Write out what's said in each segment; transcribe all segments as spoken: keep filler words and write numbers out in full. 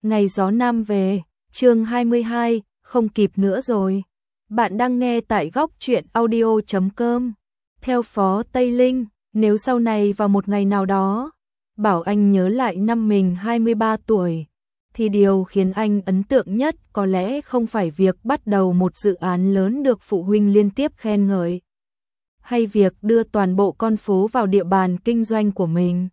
Ngày gió nam về, chương hai mươi hai, không kịp nữa rồi. Bạn đang nghe tại góc truyện audio chấm com. Theo Phó Tây Linh, nếu sau này vào một ngày nào đó, bảo anh nhớ lại năm mình hai mươi ba tuổi, thì điều khiến anh ấn tượng nhất có lẽ không phải việc bắt đầu một dự án lớn được phụ huynh liên tiếp khen ngợi, hay việc đưa toàn bộ con phố vào địa bàn kinh doanh của mình,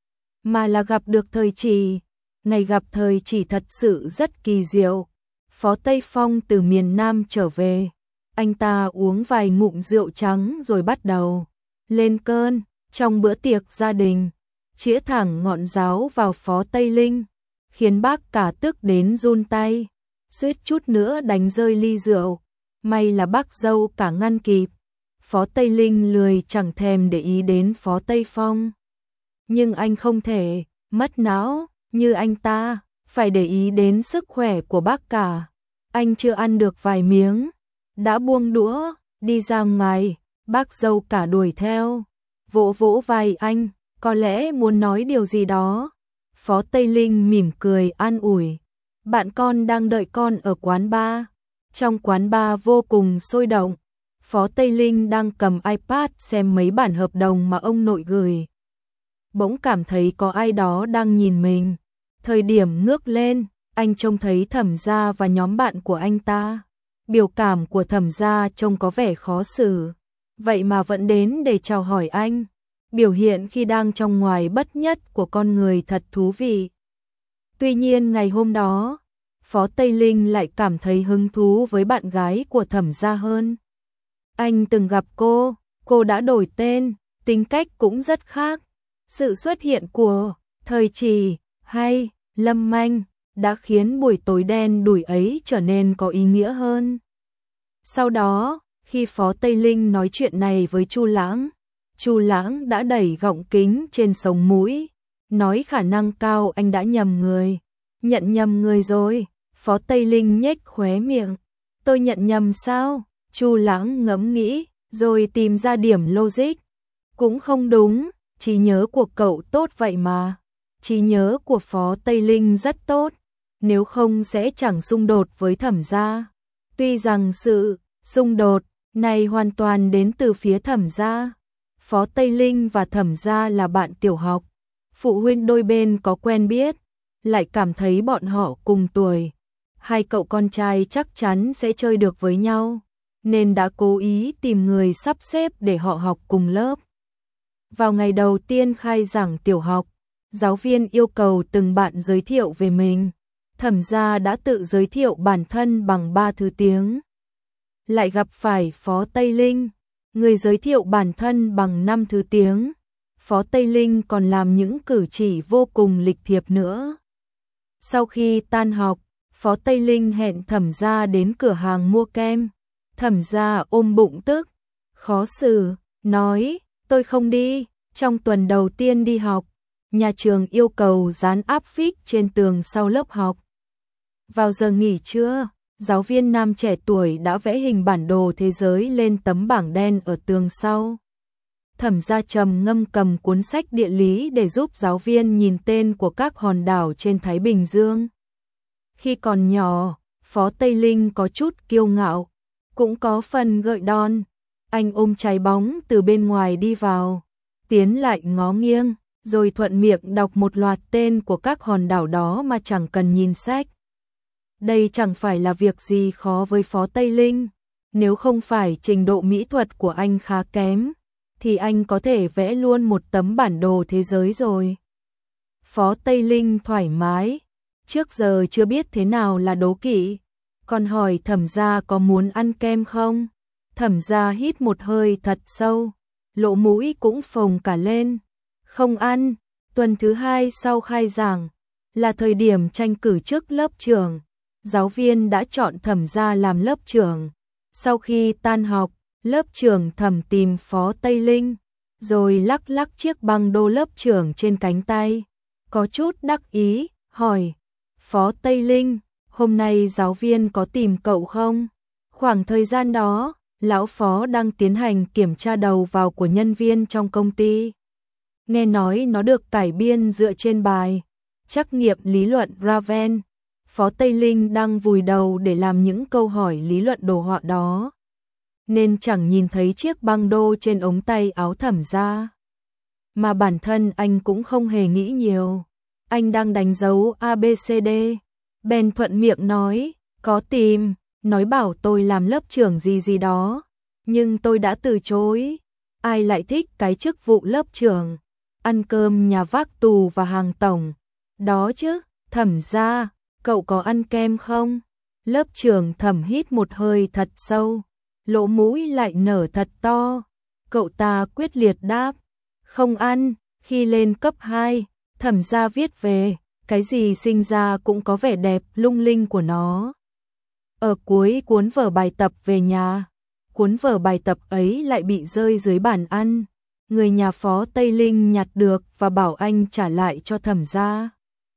mà là gặp được Thời Chỉ. Ngày gặp Thời Chỉ thật sự rất kỳ diệu. Phó Tây Phong từ miền Nam trở về, anh ta uống vài ngụm rượu trắng rồi bắt đầu lên cơn. Trong bữa tiệc gia đình, chĩa thẳng ngọn giáo vào Phó Tây Linh, khiến bác cả tức đến run tay, suýt chút nữa đánh rơi ly rượu. May là bác dâu cả ngăn kịp. Phó Tây Linh lười chẳng thèm để ý đến Phó Tây Phong. Nhưng anh không thể mất não như anh ta, phải để ý đến sức khỏe của bác cả. Anh chưa ăn được vài miếng, đã buông đũa, đi ra ngoài. Bác dâu cả đuổi theo, vỗ vỗ vai anh, có lẽ muốn nói điều gì đó. Phó Tây Linh mỉm cười an ủi, bạn con đang đợi con ở quán bar. Trong quán bar vô cùng sôi động, Phó Tây Linh đang cầm iPad xem mấy bản hợp đồng mà ông nội gửi. Bỗng cảm thấy có ai đó đang nhìn mình. Thời điểm ngước lên, anh trông thấy Thẩm Gia và nhóm bạn của anh ta. Biểu cảm của Thẩm Gia trông có vẻ khó xử, vậy mà vẫn đến để chào hỏi anh. Biểu hiện khi đang trong ngoài bất nhất của con người thật thú vị. Tuy nhiên ngày hôm đó, Phó Tây Linh lại cảm thấy hứng thú với bạn gái của Thẩm Gia hơn. Anh từng gặp cô, cô đã đổi tên, tính cách cũng rất khác. Sự xuất hiện của Thời Chỉ hay Lâm Manh đã khiến buổi tối đen đủi ấy trở nên có ý nghĩa hơn. Sau đó, khi Phó Tây Linh nói chuyện này với Chu Lãng, Chu Lãng đã đẩy gọng kính trên sống mũi, nói khả năng cao anh đã nhầm người. Nhận nhầm người rồi. Phó Tây Linh nhếch khóe miệng. Tôi nhận nhầm sao? Chu Lãng ngẫm nghĩ, rồi tìm ra điểm logic. Cũng không đúng, trí nhớ của cậu tốt vậy mà. Trí nhớ của Phó Tây Linh rất tốt, nếu không sẽ chẳng xung đột với Thẩm Gia. Tuy rằng sự xung đột này hoàn toàn đến từ phía Thẩm Gia. Phó Tây Linh và Thẩm Gia là bạn tiểu học, phụ huynh đôi bên có quen biết, lại cảm thấy bọn họ cùng tuổi, hai cậu con trai chắc chắn sẽ chơi được với nhau, nên đã cố ý tìm người sắp xếp để họ học cùng lớp. Vào ngày đầu tiên khai giảng tiểu học, giáo viên yêu cầu từng bạn giới thiệu về mình. Thẩm Gia đã tự giới thiệu bản thân bằng ba thứ tiếng. Lại gặp phải Phó Tây Linh, người giới thiệu bản thân bằng năm thứ tiếng. Phó Tây Linh còn làm những cử chỉ vô cùng lịch thiệp nữa. Sau khi tan học, Phó Tây Linh hẹn Thẩm Gia đến cửa hàng mua kem. Thẩm Gia ôm bụng tức, khó xử, nói, tôi không đi. Trong tuần đầu tiên đi học, nhà trường yêu cầu dán áp phích trên tường sau lớp học. Vào giờ nghỉ trưa, giáo viên nam trẻ tuổi đã vẽ hình bản đồ thế giới lên tấm bảng đen ở tường sau. Thẩm Gia trầm ngâm cầm cuốn sách địa lý để giúp giáo viên nhìn tên của các hòn đảo trên Thái Bình Dương. Khi còn nhỏ, Phó Tây Linh có chút kiêu ngạo, cũng có phần gợi đòn. Anh ôm trái bóng từ bên ngoài đi vào, tiến lại ngó nghiêng, rồi thuận miệng đọc một loạt tên của các hòn đảo đó mà chẳng cần nhìn sách. Đây chẳng phải là việc gì khó với Phó Tây Linh. Nếu không phải trình độ mỹ thuật của anh khá kém, thì anh có thể vẽ luôn một tấm bản đồ thế giới rồi. Phó Tây Linh thoải mái, trước giờ chưa biết thế nào là đố kỵ, còn hỏi Thẩm Gia có muốn ăn kem không. Thẩm Gia hít một hơi thật sâu, lỗ mũi cũng phồng cả lên. Không ăn. Tuần thứ hai sau khai giảng, là thời điểm tranh cử chức lớp trưởng. Giáo viên đã chọn Thẩm Gia làm lớp trưởng. Sau khi tan học, lớp trưởng Thẩm tìm Phó Tây Linh, rồi lắc lắc chiếc băng đô lớp trưởng trên cánh tay, có chút đắc ý, hỏi, Phó Tây Linh, hôm nay giáo viên có tìm cậu không? Khoảng thời gian đó, lão Phó đang tiến hành kiểm tra đầu vào của nhân viên trong công ty. Nghe nói nó được cải biên dựa trên bài trắc nghiệm lý luận Raven, Phó Tây Linh đang vùi đầu để làm những câu hỏi lý luận đồ họa đó, nên chẳng nhìn thấy chiếc băng đô trên ống tay áo Thẩm Gia. Mà bản thân anh cũng không hề nghĩ nhiều, anh đang đánh dấu a bê xê đê, bèn thuận miệng nói, có tìm, nói bảo tôi làm lớp trưởng gì gì đó, nhưng tôi đã từ chối, ai lại thích cái chức vụ lớp trưởng, ăn cơm nhà vác tù và hàng tổng, đó chứ. Thẩm Gia, cậu có ăn kem không? Lớp trưởng Thẩm hít một hơi thật sâu, lỗ mũi lại nở thật to, cậu ta quyết liệt đáp, không ăn. Khi lên cấp hai, Thẩm Gia viết về, cái gì sinh ra cũng có vẻ đẹp lung linh của nó. Ở cuối cuốn vở bài tập về nhà, cuốn vở bài tập ấy lại bị rơi dưới bàn ăn, người nhà Phó Tây Linh nhặt được và bảo anh trả lại cho Thẩm Gia.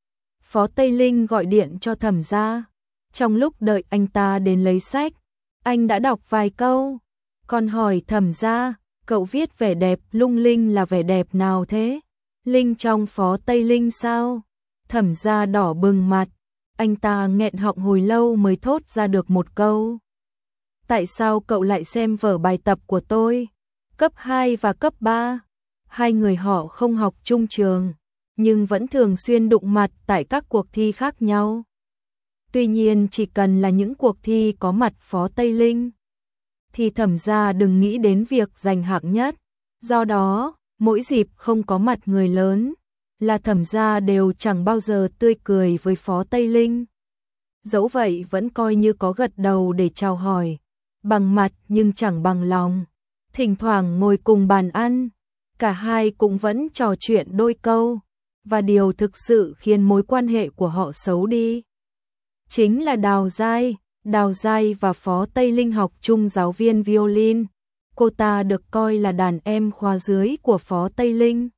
Phó Tây Linh gọi điện cho Thẩm Gia, trong lúc đợi anh ta đến lấy sách, anh đã đọc vài câu, còn hỏi Thẩm Gia, cậu viết vẻ đẹp lung linh là vẻ đẹp nào thế? Linh trong Phó Tây Linh sao? Thẩm Gia đỏ bừng mặt, anh ta nghẹn họng hồi lâu mới thốt ra được một câu. Tại sao cậu lại xem vở bài tập của tôi? Cấp hai và cấp ba, hai người họ không học chung trường, nhưng vẫn thường xuyên đụng mặt tại các cuộc thi khác nhau. Tuy nhiên chỉ cần là những cuộc thi có mặt Phó Tây Linh, thì Thẩm Gia đừng nghĩ đến việc giành hạng nhất. Do đó, mỗi dịp không có mặt người lớn, là Thẩm Gia đều chẳng bao giờ tươi cười với Phó Tây Linh. Dẫu vậy vẫn coi như có gật đầu để chào hỏi, bằng mặt nhưng chẳng bằng lòng. Thỉnh thoảng ngồi cùng bàn ăn, cả hai cũng vẫn trò chuyện đôi câu, và điều thực sự khiến mối quan hệ của họ xấu đi chính là Đào Giai. Đào Giai và Phó Tây Linh học chung giáo viên violin, cô ta được coi là đàn em khóa dưới của Phó Tây Linh.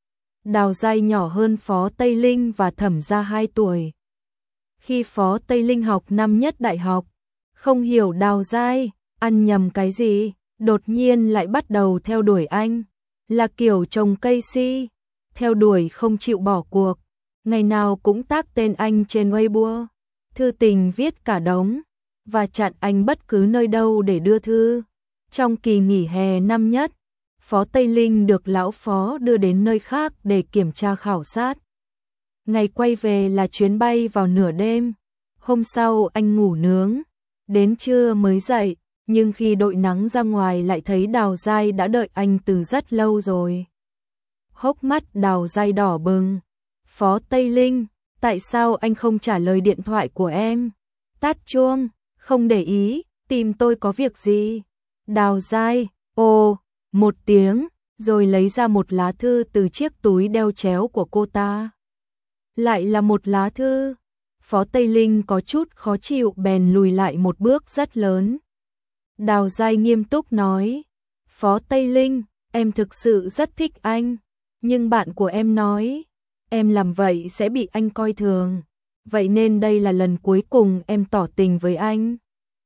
Đào Giai nhỏ hơn Phó Tây Linh và Thẩm Gia hai tuổi. Khi Phó Tây Linh học năm nhất đại học, không hiểu Đào Giai ăn nhầm cái gì, đột nhiên lại bắt đầu theo đuổi anh, là kiểu trồng cây si, theo đuổi không chịu bỏ cuộc, ngày nào cũng tag tên anh trên Weibo, thư tình viết cả đống, và chặn anh bất cứ nơi đâu để đưa thư. Trong kỳ nghỉ hè năm nhất, Phó Tây Linh được lão Phó đưa đến nơi khác để kiểm tra khảo sát. Ngày quay về là chuyến bay vào nửa đêm. Hôm sau anh ngủ nướng, đến trưa mới dậy, nhưng khi đội nắng ra ngoài lại thấy Đào Giai đã đợi anh từ rất lâu rồi. Hốc mắt Đào Giai đỏ bừng. Phó Tây Linh, tại sao anh không trả lời điện thoại của em? Tắt chuông, không để ý, tìm tôi có việc gì? Đào Giai, ồ, một tiếng, rồi lấy ra một lá thư từ chiếc túi đeo chéo của cô ta. Lại là một lá thư. Phó Tây Linh có chút khó chịu bèn lùi lại một bước rất lớn. Đào Giai nghiêm túc nói, Phó Tây Linh, em thực sự rất thích anh, nhưng bạn của em nói, em làm vậy sẽ bị anh coi thường, vậy nên đây là lần cuối cùng em tỏ tình với anh.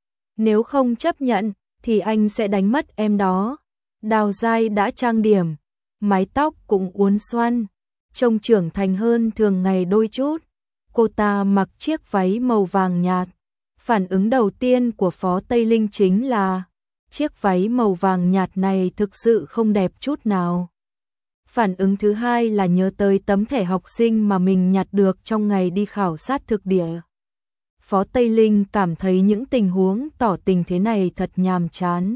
Nếu không chấp nhận, thì anh sẽ đánh mất em đó. Đào Giai đã trang điểm, mái tóc cũng uốn xoăn, trông trưởng thành hơn thường ngày đôi chút. Cô ta mặc chiếc váy màu vàng nhạt. Phản ứng đầu tiên của Phó Tây Linh chính là, chiếc váy màu vàng nhạt này thực sự không đẹp chút nào. Phản ứng thứ hai là nhớ tới tấm thẻ học sinh mà mình nhặt được trong ngày đi khảo sát thực địa. Phó Tây Linh cảm thấy những tình huống tỏ tình thế này thật nhàm chán.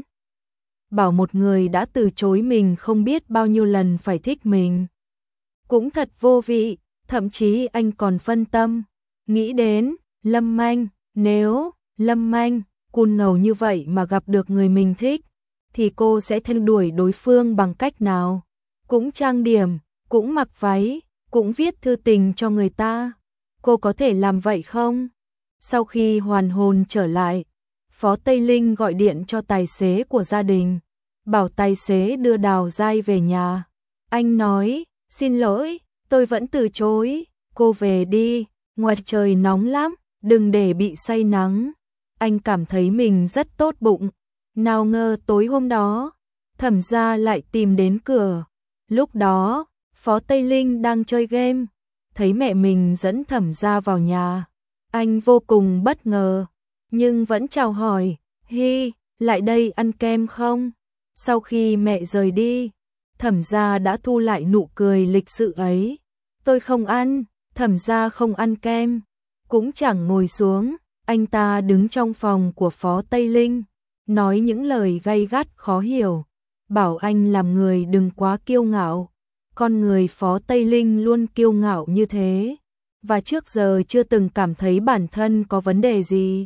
Bảo một người đã từ chối mình không biết bao nhiêu lần phải thích mình, cũng thật vô vị. Thậm chí anh còn phân tâm, nghĩ đến Lâm Anh, nếu Lâm Anh cun ngầu như vậy mà gặp được người mình thích, thì cô sẽ theo đuổi đối phương bằng cách nào? Cũng trang điểm, cũng mặc váy, cũng viết thư tình cho người ta. Cô có thể làm vậy không? Sau khi hoàn hồn trở lại, Phó Tây Linh gọi điện cho tài xế của gia đình, bảo tài xế đưa Đào Giai về nhà. Anh nói, xin lỗi, tôi vẫn từ chối, cô về đi, ngoài trời nóng lắm, đừng để bị say nắng. Anh cảm thấy mình rất tốt bụng. Nào ngờ tối hôm đó, Thẩm Gia lại tìm đến cửa. Lúc đó, Phó Tây Linh đang chơi game, thấy mẹ mình dẫn Thẩm Gia vào nhà. Anh vô cùng bất ngờ, nhưng vẫn chào hỏi, Hi, lại đây ăn kem không? Sau khi mẹ rời đi, Thẩm Gia đã thu lại nụ cười lịch sự ấy. Tôi không ăn, Thẩm Gia không ăn kem, cũng chẳng ngồi xuống. Anh ta đứng trong phòng của Phó Tây Linh, nói những lời gay gắt khó hiểu, bảo anh làm người đừng quá kiêu ngạo. Con người Phó Tây Linh luôn kiêu ngạo như thế, và trước giờ chưa từng cảm thấy bản thân có vấn đề gì.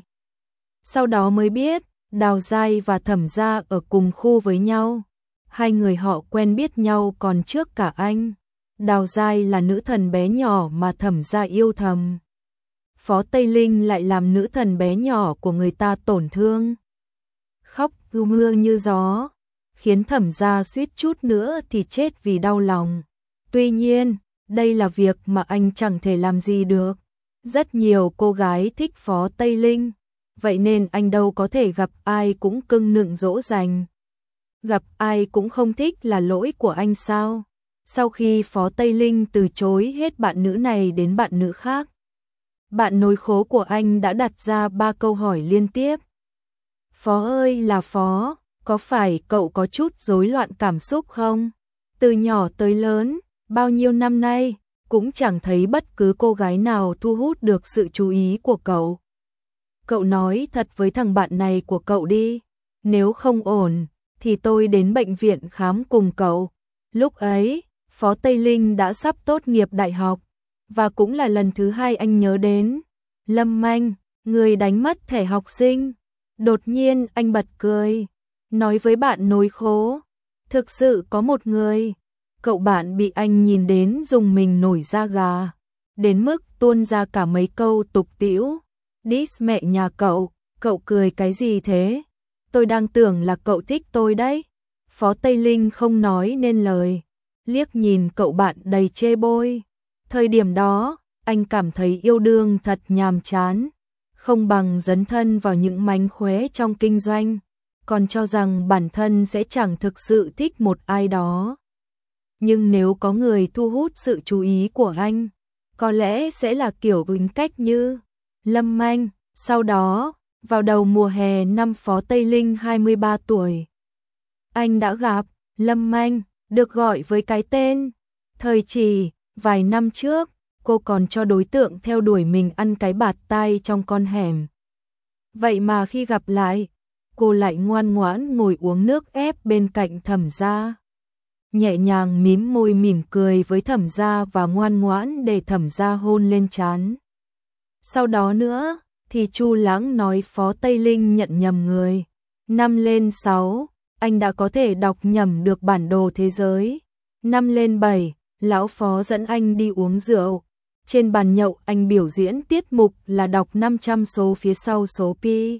Sau đó mới biết, Đào Giai và Thẩm Gia ở cùng khu với nhau. Hai người họ quen biết nhau còn trước cả anh. Đào Giai là nữ thần bé nhỏ mà Thẩm Gia yêu thầm. Phó Tây Linh lại làm nữ thần bé nhỏ của người ta tổn thương. Khóc ru mưa như gió, khiến Thẩm Gia suýt chút nữa thì chết vì đau lòng. Tuy nhiên, đây là việc mà anh chẳng thể làm gì được. Rất nhiều cô gái thích Phó Tây Linh, vậy nên anh đâu có thể gặp ai cũng cưng nựng dỗ dành. Gặp ai cũng không thích là lỗi của anh sao? Sau khi Phó Tây Linh từ chối hết bạn nữ này đến bạn nữ khác, bạn nối khố của anh đã đặt ra ba câu hỏi liên tiếp. Phó ơi là Phó, có phải cậu có chút rối loạn cảm xúc không? Từ nhỏ tới lớn, bao nhiêu năm nay, cũng chẳng thấy bất cứ cô gái nào thu hút được sự chú ý của cậu. Cậu nói thật với thằng bạn này của cậu đi, nếu không ổn, thì tôi đến bệnh viện khám cùng cậu. Lúc ấy, Phó Tây Linh đã sắp tốt nghiệp đại học, và cũng là lần thứ hai anh nhớ đến. Lâm Anh, người đánh mất thẻ học sinh. Đột nhiên anh bật cười, nói với bạn nối khố, thực sự có một người. Cậu bạn bị anh nhìn đến dùng mình nổi da gà, đến mức tuôn ra cả mấy câu tục tĩu. Dis mẹ nhà cậu, cậu cười cái gì thế? Tôi đang tưởng là cậu thích tôi đấy. Phó Tây Linh không nói nên lời, liếc nhìn cậu bạn đầy chê bôi. Thời điểm đó, anh cảm thấy yêu đương thật nhàm chán, không bằng dấn thân vào những mánh khóe trong kinh doanh, còn cho rằng bản thân sẽ chẳng thực sự thích một ai đó. Nhưng nếu có người thu hút sự chú ý của anh, có lẽ sẽ là kiểu tính cách như Lâm Anh. Sau đó, vào đầu mùa hè năm Phó Tây Linh hai mươi ba tuổi, anh đã gặp Lâm Anh, được gọi với cái tên Thời Trì. Vài năm trước, cô còn cho đối tượng theo đuổi mình ăn cái bạt tai trong con hẻm. Vậy mà khi gặp lại, cô lại ngoan ngoãn ngồi uống nước ép bên cạnh Thẩm Gia, nhẹ nhàng mím môi mỉm cười với Thẩm Gia và ngoan ngoãn để Thẩm Gia hôn lên trán. Sau đó nữa, thì Chu Lãng nói Phó Tây Linh nhận nhầm người. Năm lên sáu, anh đã có thể đọc nhầm được bản đồ thế giới. Năm lên bảy, lão Phó dẫn anh đi uống rượu. Trên bàn nhậu anh biểu diễn tiết mục là đọc năm trăm số phía sau số pi.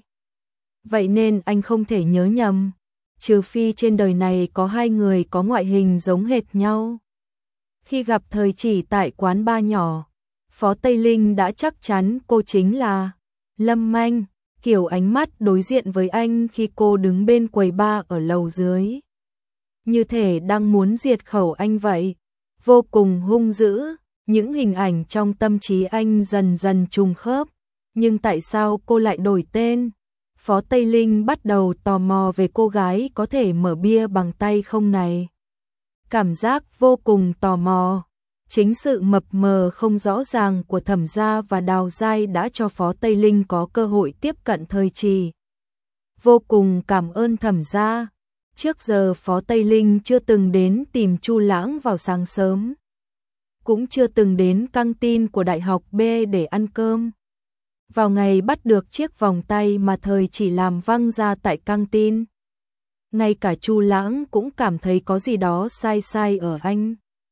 Vậy nên anh không thể nhớ nhầm, trừ phi trên đời này có hai người có ngoại hình giống hệt nhau. Khi gặp Thời Chỉ tại quán bar nhỏ, Phó Tây Linh đã chắc chắn cô chính là Lâm Anh, kiểu ánh mắt đối diện với anh khi cô đứng bên quầy bar ở lầu dưới, như thể đang muốn diệt khẩu anh vậy, vô cùng hung dữ. Những hình ảnh trong tâm trí anh dần dần trùng khớp, nhưng tại sao cô lại đổi tên? Phó Tây Linh bắt đầu tò mò về cô gái có thể mở bia bằng tay không này. Cảm giác vô cùng tò mò. Chính sự mập mờ không rõ ràng của Thẩm Gia và Đào Giai đã cho Phó Tây Linh có cơ hội tiếp cận Thời Trì. Vô cùng cảm ơn Thẩm Gia. Trước giờ Phó Tây Linh chưa từng đến tìm Chu Lãng vào sáng sớm, cũng chưa từng đến căng tin của Đại học B để ăn cơm. Vào ngày bắt được chiếc vòng tay mà Thời Chỉ làm văng ra tại căng tin, ngay cả Chu Lãng cũng cảm thấy có gì đó sai sai ở anh.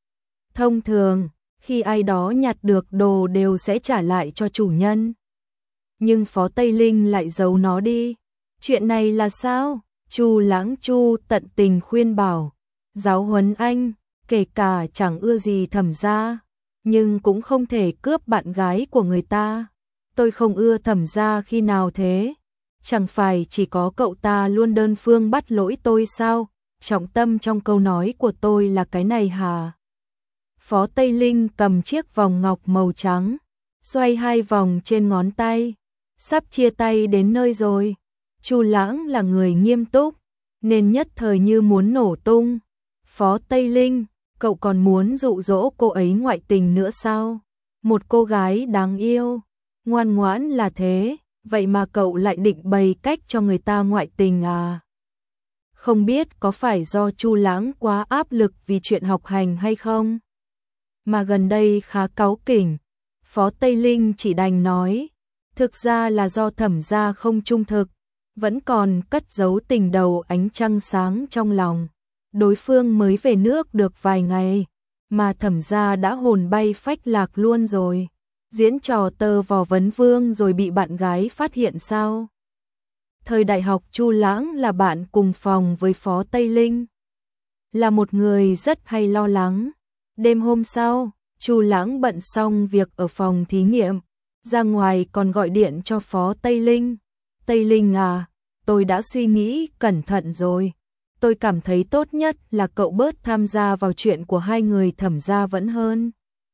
Thông thường, khi ai đó nhặt được đồ đều sẽ trả lại cho chủ nhân, nhưng Phó Tây Linh lại giấu nó đi. Chuyện này là sao? Chu Lãng Chu tận tình khuyên bảo, giáo huấn anh, kể cả chẳng ưa gì Thẩm Gia, nhưng cũng không thể cướp bạn gái của người ta. Tôi không ưa Thẩm Gia khi nào thế? Chẳng phải chỉ có cậu ta luôn đơn phương bắt lỗi tôi sao? Trọng tâm trong câu nói của tôi là cái này hả? Phó Tây Linh cầm chiếc vòng ngọc màu trắng, xoay hai vòng trên ngón tay. Sắp chia tay đến nơi rồi. Chu Lãng là người nghiêm túc, nên nhất thời như muốn nổ tung. Phó Tây Linh, cậu còn muốn dụ dỗ cô ấy ngoại tình nữa sao? Một cô gái đáng yêu, ngoan ngoãn là thế, vậy mà cậu lại định bày cách cho người ta ngoại tình à? Không biết có phải do Chu Lãng quá áp lực vì chuyện học hành hay không? Mà gần đây khá cáu kỉnh, Phó Tây Linh chỉ đành nói, thực ra là do Thẩm gia không trung thực, vẫn còn cất giấu tình đầu ánh trăng sáng trong lòng. Đối phương mới về nước được vài ngày, mà Thẩm gia đã hồn bay phách lạc luôn rồi. Diễn trò tơ vò vấn vương rồi bị bạn gái phát hiện sao? Thời đại học Chu Lãng là bạn cùng phòng với Phó Tây Linh. Là một người rất hay lo lắng. Đêm hôm sau, Chu Lãng bận xong việc ở phòng thí nghiệm, ra ngoài còn gọi điện cho Phó Tây Linh. Tây Linh à, tôi đã suy nghĩ cẩn thận rồi. Tôi cảm thấy tốt nhất là cậu bớt tham gia vào chuyện của hai người Thẩm gia vẫn hơn.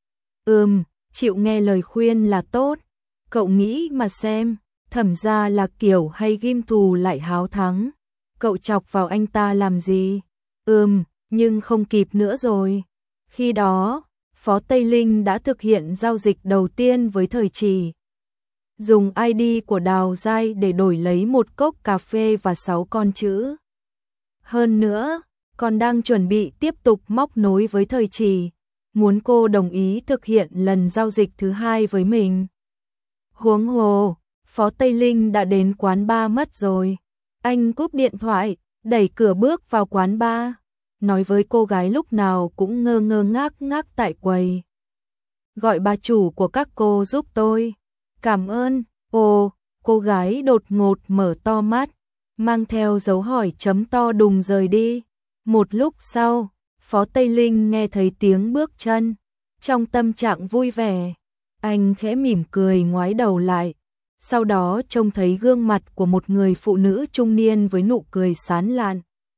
Ừm, chịu nghe lời khuyên là tốt. Cậu nghĩ mà xem, Thẩm gia là kiểu hay ghim thù lại háo thắng. Cậu chọc vào anh ta làm gì? Ừm, nhưng không kịp nữa rồi. Khi đó, Phó Tây Linh đã thực hiện giao dịch đầu tiên với Thời Trì. Dùng i đê của Đào Giai để đổi lấy một cốc cà phê và sáu con chữ. Hơn nữa, còn đang chuẩn bị tiếp tục móc nối với Thời Trì, muốn cô đồng ý thực hiện lần giao dịch thứ hai với mình. Huống hồ, Phó Tây Linh đã đến quán bar mất rồi. Anh cúp điện thoại, đẩy cửa bước vào quán bar, nói với cô gái lúc nào cũng ngơ ngơ ngác ngác tại quầy. Gọi bà chủ của các cô giúp tôi. Cảm ơn. Ồ, cô gái đột ngột mở to mắt, mang theo dấu hỏi chấm to đùng rời đi. Một lúc sau, Phó Tây Linh nghe thấy tiếng bước chân, trong tâm trạng vui vẻ. Anh khẽ mỉm cười ngoái đầu lại, sau đó trông thấy gương mặt của một người phụ nữ trung niên với nụ cười sán lạn.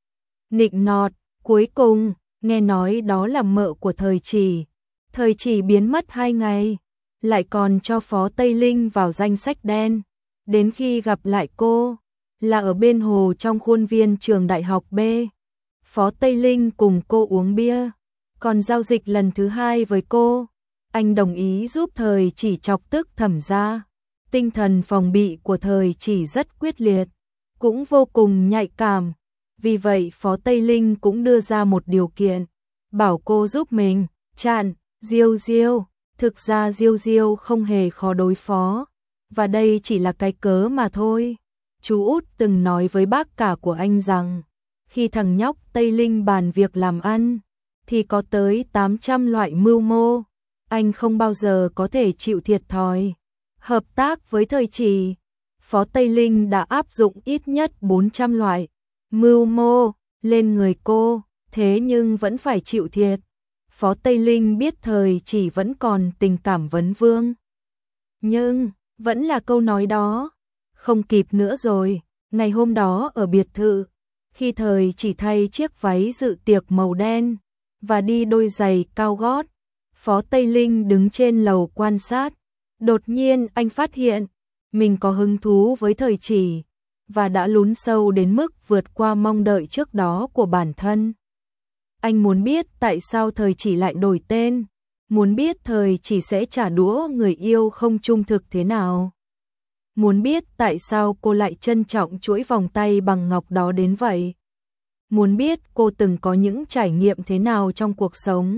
Nịnh nọt, cuối cùng, nghe nói đó là mợ của Thời Trì. Thời Trì biến mất hai ngày, lại còn cho Phó Tây Linh vào danh sách đen. Đến khi gặp lại cô, là ở bên hồ trong khuôn viên trường đại học B. Phó Tây Linh cùng cô uống bia, còn giao dịch lần thứ hai với cô. Anh đồng ý giúp Thời Chỉ chọc tức Thẩm gia. Tinh thần phòng bị của Thời Chỉ rất quyết liệt, cũng vô cùng nhạy cảm. Vì vậy Phó Tây Linh cũng đưa ra một điều kiện, bảo cô giúp mình chặn Diêu Diêu. Thực ra Diêu Diêu không hề khó đối phó, và đây chỉ là cái cớ mà thôi. Chú út từng nói với bác cả của anh rằng, khi thằng nhóc Tây Linh bàn việc làm ăn, thì có tới tám trăm loại mưu mô. Anh không bao giờ có thể chịu thiệt thòi. Hợp tác với Thời Trì, Phó Tây Linh đã áp dụng ít nhất bốn trăm loại mưu mô lên người cô, thế nhưng vẫn phải chịu thiệt. Phó Tây Linh biết Thời Chỉ vẫn còn tình cảm vấn vương. Nhưng, vẫn là câu nói đó, không kịp nữa rồi. Ngày hôm đó ở biệt thự, khi Thời Chỉ thay chiếc váy dự tiệc màu đen, và đi đôi giày cao gót, Phó Tây Linh đứng trên lầu quan sát. Đột nhiên anh phát hiện, mình có hứng thú với Thời Chỉ, và đã lún sâu đến mức vượt qua mong đợi trước đó của bản thân. Anh muốn biết tại sao Thời Chỉ lại đổi tên, muốn biết Thời Chỉ sẽ trả đũa người yêu không trung thực thế nào. Muốn biết tại sao cô lại trân trọng chuỗi vòng tay bằng ngọc đó đến vậy. Muốn biết cô từng có những trải nghiệm thế nào trong cuộc sống.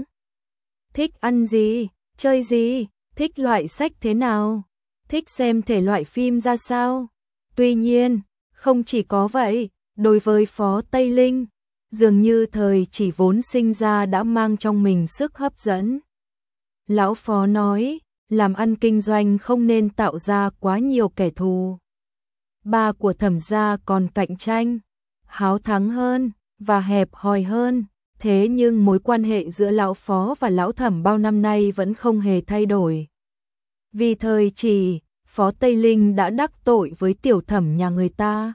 Thích ăn gì, chơi gì, thích loại sách thế nào, thích xem thể loại phim ra sao. Tuy nhiên, không chỉ có vậy, đối với Phó Tây Linh, dường như Thời Chỉ vốn sinh ra đã mang trong mình sức hấp dẫn. Lão Phó nói, làm ăn kinh doanh không nên tạo ra quá nhiều kẻ thù. Ba của Thẩm gia còn cạnh tranh, háo thắng hơn, và hẹp hòi hơn. Thế nhưng mối quan hệ giữa Lão Phó và Lão Thẩm bao năm nay vẫn không hề thay đổi. Vì Thời Chỉ, Phó Tây Linh đã đắc tội với tiểu thẩm nhà người ta,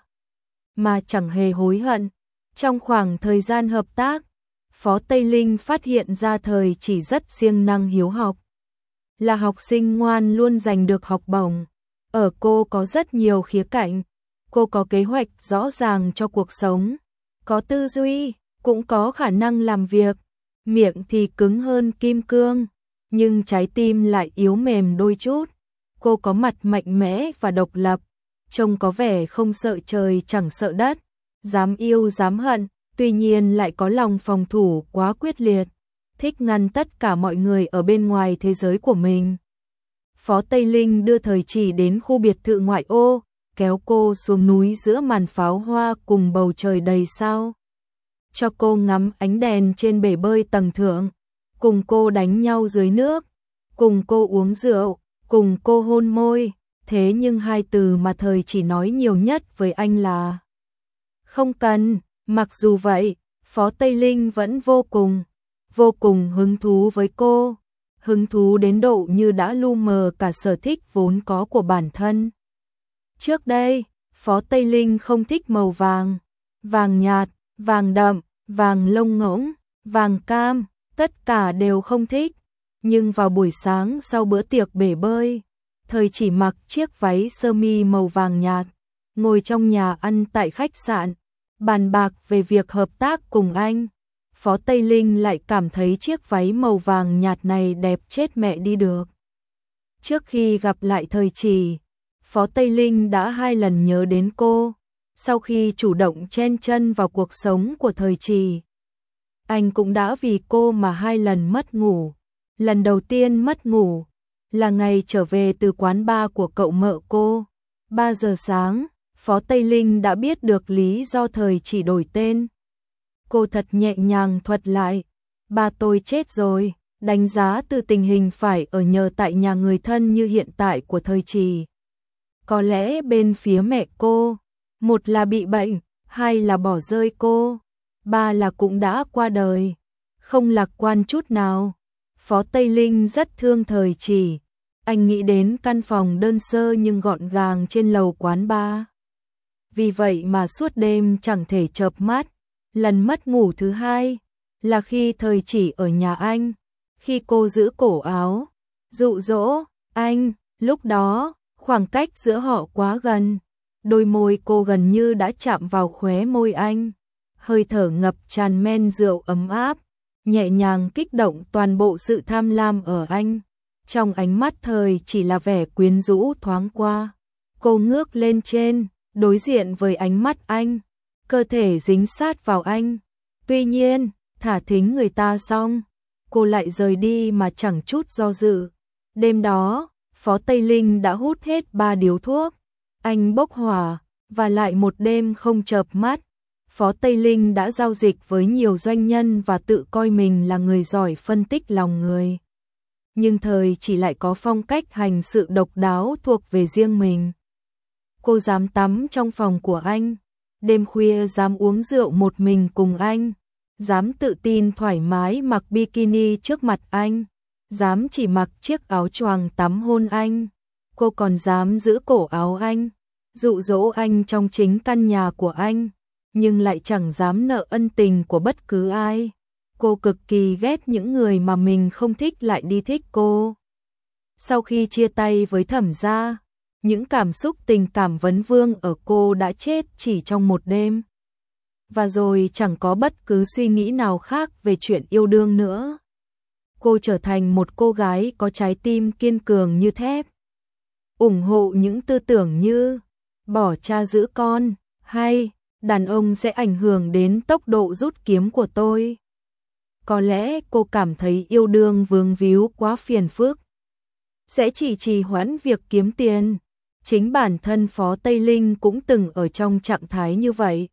mà chẳng hề hối hận. Trong khoảng thời gian hợp tác, Phó Tây Linh phát hiện ra Thời Chỉ rất siêng năng hiếu học. là học sinh ngoan luôn giành được học bổng. Ở cô có rất nhiều khía cạnh, cô có kế hoạch rõ ràng cho cuộc sống, có tư duy, cũng có khả năng làm việc, miệng thì cứng hơn kim cương, nhưng trái tim lại yếu mềm đôi chút. Cô có mặt mạnh mẽ và độc lập, trông có vẻ không sợ trời chẳng sợ đất, dám yêu dám hận, tuy nhiên lại có lòng phòng thủ quá quyết liệt, thích ngăn tất cả mọi người ở bên ngoài thế giới của mình. Phó Tây Linh đưa Thời Chỉ đến khu biệt thự ngoại ô, kéo cô xuống núi giữa màn pháo hoa cùng bầu trời đầy sao. Cho cô ngắm ánh đèn trên bể bơi tầng thượng, cùng cô đánh nhau dưới nước, cùng cô uống rượu, cùng cô hôn môi. Thế nhưng hai từ mà Thời Chỉ nói nhiều nhất với anh là không cần. Mặc dù vậy, Phó Tây Linh vẫn vô cùng, vô cùng hứng thú với cô, hứng thú đến độ như đã lu mờ cả sở thích vốn có của bản thân. Trước đây, Phó Tây Linh không thích màu vàng, vàng nhạt, vàng đậm, vàng lông ngỗng, vàng cam, tất cả đều không thích. Nhưng vào buổi sáng sau bữa tiệc bể bơi, Thời Chỉ mặc chiếc váy sơ mi màu vàng nhạt, ngồi trong nhà ăn tại khách sạn, bàn bạc về việc hợp tác cùng anh. Phó Tây Linh lại cảm thấy chiếc váy màu vàng nhạt này đẹp chết mẹ đi được. Trước khi gặp lại Thời Chỉ, Phó Tây Linh đã hai lần nhớ đến cô. Sau khi chủ động chen chân vào cuộc sống của Thời Chỉ, anh cũng đã vì cô mà hai lần mất ngủ. Lần đầu tiên mất ngủ là ngày trở về từ quán bar của cậu mợ cô. ba giờ sáng, Phó Tây Linh đã biết được lý do Thời Chỉ đổi tên. Cô thật nhẹ nhàng thuật lại, ba tôi chết rồi, đánh giá từ tình hình phải ở nhờ tại nhà người thân như hiện tại của Thời Chỉ. Có lẽ bên phía mẹ cô, một là bị bệnh, hai là bỏ rơi cô, ba là cũng đã qua đời, không lạc quan chút nào. Phó Tây Linh rất thương Thời Chỉ, anh nghĩ đến căn phòng đơn sơ nhưng gọn gàng trên lầu quán bar. Vì vậy mà suốt đêm chẳng thể chợp mắt. Lần mất ngủ thứ hai là khi Thời Chỉ ở nhà anh, khi cô giữ cổ áo, dụ dỗ anh, lúc đó, khoảng cách giữa họ quá gần, đôi môi cô gần như đã chạm vào khóe môi anh, hơi thở ngập tràn men rượu ấm áp, nhẹ nhàng kích động toàn bộ sự tham lam ở anh. Trong ánh mắt Thời Chỉ là vẻ quyến rũ thoáng qua, cô ngước lên trên, đối diện với ánh mắt anh, cơ thể dính sát vào anh. Tuy nhiên, thả thính người ta xong, cô lại rời đi mà chẳng chút do dự. Đêm đó, Phó Tây Linh đã hút hết ba điếu thuốc, anh bốc hỏa, và lại một đêm không chợp mắt. Phó Tây Linh đã giao dịch với nhiều doanh nhân và tự coi mình là người giỏi phân tích lòng người. Nhưng Thời Chỉ lại có phong cách hành sự độc đáo thuộc về riêng mình. Cô dám tắm trong phòng của anh, đêm khuya dám uống rượu một mình cùng anh, dám tự tin thoải mái mặc bikini trước mặt anh, dám chỉ mặc chiếc áo choàng tắm hôn anh. Cô còn dám giữ cổ áo anh, dụ dỗ anh trong chính căn nhà của anh, nhưng lại chẳng dám nợ ân tình của bất cứ ai. Cô cực kỳ ghét những người mà mình không thích lại đi thích cô. Sau khi chia tay với Thẩm gia, những cảm xúc tình cảm vấn vương ở cô đã chết chỉ trong một đêm. Và rồi chẳng có bất cứ suy nghĩ nào khác về chuyện yêu đương nữa. Cô trở thành một cô gái có trái tim kiên cường như thép, ủng hộ những tư tưởng như bỏ cha giữ con, hay đàn ông sẽ ảnh hưởng đến tốc độ rút kiếm của tôi. Có lẽ cô cảm thấy yêu đương vướng víu quá phiền phức, sẽ chỉ trì hoãn việc kiếm tiền. Chính bản thân Phó Tây Linh cũng từng ở trong trạng thái như vậy.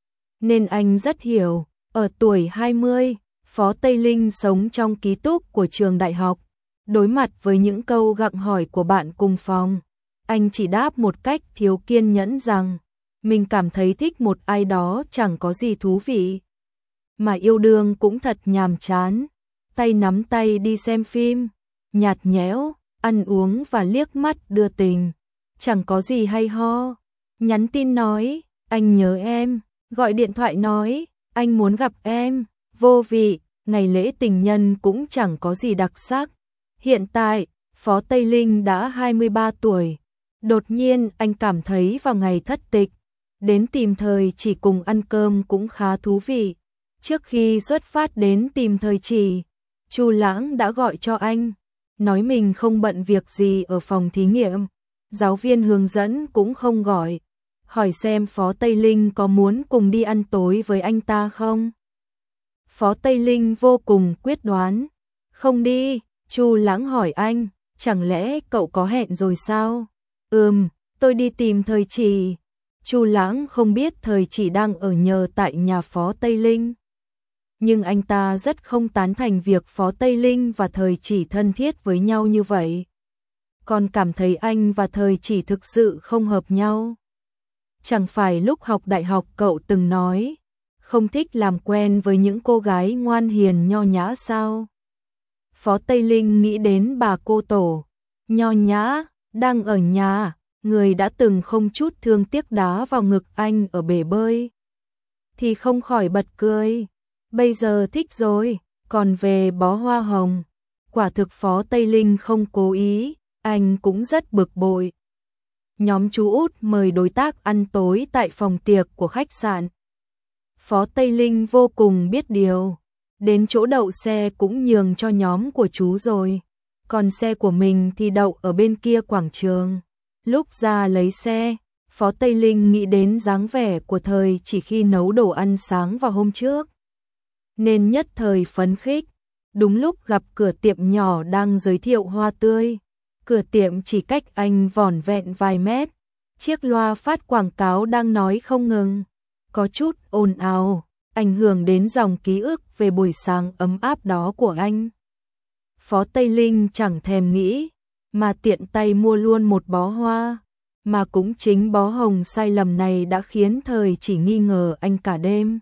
Nên anh rất hiểu, ở tuổi hai mươi, Phó Tây Linh sống trong ký túc của trường đại học, đối mặt với những câu gặng hỏi của bạn cùng phòng, anh chỉ đáp một cách thiếu kiên nhẫn rằng mình cảm thấy thích một ai đó chẳng có gì thú vị, mà yêu đương cũng thật nhàm chán. Tay nắm tay đi xem phim, nhạt nhẽo, ăn uống và liếc mắt đưa tình, chẳng có gì hay ho. Nhắn tin nói, anh nhớ em, gọi điện thoại nói, anh muốn gặp em, vô vị. Ngày lễ tình nhân cũng chẳng có gì đặc sắc. Hiện tại, Phó Tây Linh đã hai mươi ba tuổi. Đột nhiên anh cảm thấy vào ngày thất tịch, đến tìm Thời Chỉ cùng ăn cơm cũng khá thú vị. Trước khi xuất phát đến tìm Thời Chỉ, Chu Lãng đã gọi cho anh, nói mình không bận việc gì ở phòng thí nghiệm. Giáo viên hướng dẫn cũng không gọi, hỏi xem Phó Tây Linh có muốn cùng đi ăn tối với anh ta không. Phó Tây Linh vô cùng quyết đoán, không đi. Chu Lãng hỏi anh, chẳng lẽ cậu có hẹn rồi sao? Ừm, tôi đi tìm Thời Chỉ. Chu Lãng không biết Thời Chỉ đang ở nhờ tại nhà Phó Tây Linh. Nhưng anh ta rất không tán thành việc Phó Tây Linh và Thời Chỉ thân thiết với nhau như vậy. Còn cảm thấy anh và Thời Chỉ thực sự không hợp nhau. Chẳng phải lúc học đại học cậu từng nói, không thích làm quen với những cô gái ngoan hiền nho nhã sao? Phó Tây Linh nghĩ đến bà cô tổ, nho nhã, đang ở nhà, người đã từng không chút thương tiếc đá vào ngực anh ở bể bơi. Thì không khỏi bật cười, bây giờ thích rồi, còn về bó hoa hồng. Quả thực Phó Tây Linh không cố ý, anh cũng rất bực bội. Nhóm chú Út mời đối tác ăn tối tại phòng tiệc của khách sạn. Phó Tây Linh vô cùng biết điều, đến chỗ đậu xe cũng nhường cho nhóm của chú rồi, còn xe của mình thì đậu ở bên kia quảng trường. Lúc ra lấy xe, Phó Tây Linh nghĩ đến dáng vẻ của Thời Chỉ khi nấu đồ ăn sáng vào hôm trước, nên nhất thời phấn khích. Đúng lúc gặp cửa tiệm nhỏ đang giới thiệu hoa tươi, cửa tiệm chỉ cách anh vỏn vẹn vài mét, chiếc loa phát quảng cáo đang nói không ngừng, có chút ồn ào, ảnh hưởng đến dòng ký ức về buổi sáng ấm áp đó của anh. Phó Tây Linh chẳng thèm nghĩ, mà tiện tay mua luôn một bó hoa, mà cũng chính bó hồng sai lầm này đã khiến Thời Chỉ nghi ngờ anh cả đêm.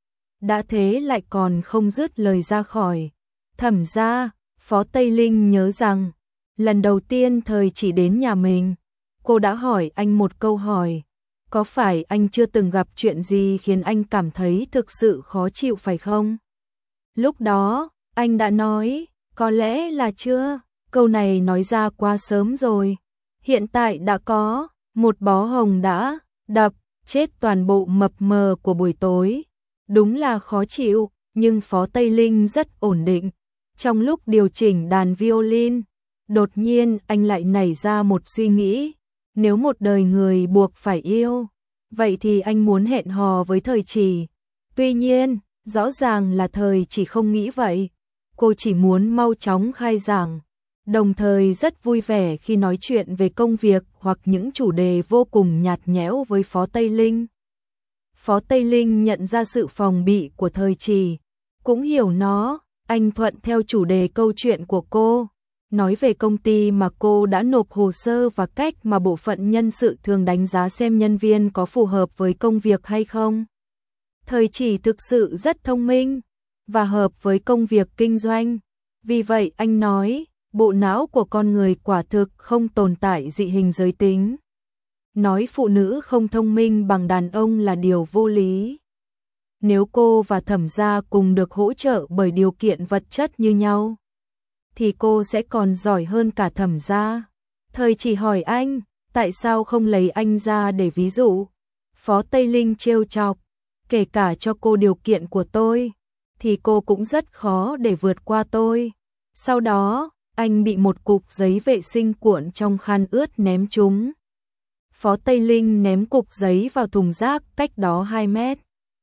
Đã thế lại còn không dứt lời ra khỏi. Thẩm ra, Phó Tây Linh nhớ rằng, lần đầu tiên Thời Chỉ đến nhà mình, cô đã hỏi anh một câu hỏi, có phải anh chưa từng gặp chuyện gì khiến anh cảm thấy thực sự khó chịu phải không? Lúc đó, anh đã nói, có lẽ là chưa, câu này nói ra quá sớm rồi. Hiện tại đã có, một bó hồng đã đập chết toàn bộ mập mờ của buổi tối. Đúng là khó chịu, nhưng Phó Tây Linh rất ổn định. Trong lúc điều chỉnh đàn violin, đột nhiên anh lại nảy ra một suy nghĩ. Nếu một đời người buộc phải yêu, vậy thì anh muốn hẹn hò với Thời Chỉ. Tuy nhiên, rõ ràng là Thời Chỉ không nghĩ vậy. Cô chỉ muốn mau chóng khai giảng, đồng thời rất vui vẻ khi nói chuyện về công việc hoặc những chủ đề vô cùng nhạt nhẽo với Phó Tây Linh. Phó Tây Linh nhận ra sự phòng bị của Thời Chỉ, cũng hiểu nó, anh thuận theo chủ đề câu chuyện của cô, nói về công ty mà cô đã nộp hồ sơ và cách mà bộ phận nhân sự thường đánh giá xem nhân viên có phù hợp với công việc hay không. Thời Chỉ thực sự rất thông minh và hợp với công việc kinh doanh, vì vậy anh nói, bộ não của con người quả thực không tồn tại dị hình giới tính. Nói phụ nữ không thông minh bằng đàn ông là điều vô lý. Nếu cô và Thẩm gia cùng được hỗ trợ bởi điều kiện vật chất như nhau, thì cô sẽ còn giỏi hơn cả Thẩm gia. Thời Chỉ hỏi anh, tại sao không lấy anh ra để ví dụ? Phó Tây Linh trêu chọc, kể cả cho cô điều kiện của tôi, thì cô cũng rất khó để vượt qua tôi. Sau đó, anh bị một cục giấy vệ sinh cuộn trong khăn ướt ném trúng. Phó Tây Linh ném cục giấy vào thùng rác cách đó hai mét.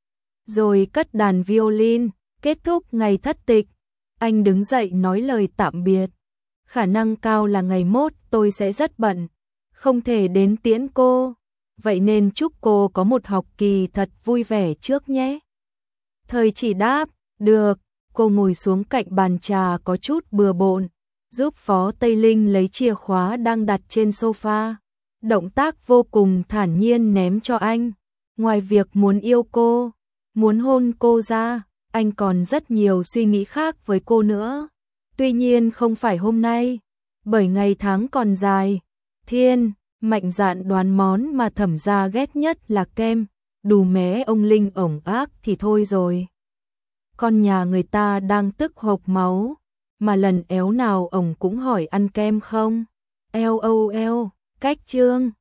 Rồi cất đàn violin, kết thúc ngày thất tịch. Anh đứng dậy nói lời tạm biệt. Khả năng cao là ngày mốt tôi sẽ rất bận, không thể đến tiễn cô. Vậy nên chúc cô có một học kỳ thật vui vẻ trước nhé. Thời Chỉ đáp, được. Cô ngồi xuống cạnh bàn trà có chút bừa bộn, giúp Phó Tây Linh lấy chìa khóa đang đặt trên sofa. Động tác vô cùng thản nhiên ném cho anh. Ngoài việc muốn yêu cô, muốn hôn cô ra, anh còn rất nhiều suy nghĩ khác với cô nữa. Tuy nhiên không phải hôm nay, bởi ngày tháng còn dài. Thiên, mạnh dạn đoán món mà Thẩm gia ghét nhất là kem, đù mé ông Linh ổng ác thì thôi rồi. Con nhà người ta đang tức hộc máu, mà lần éo nào ổng cũng hỏi ăn kem không. LOL, cách chương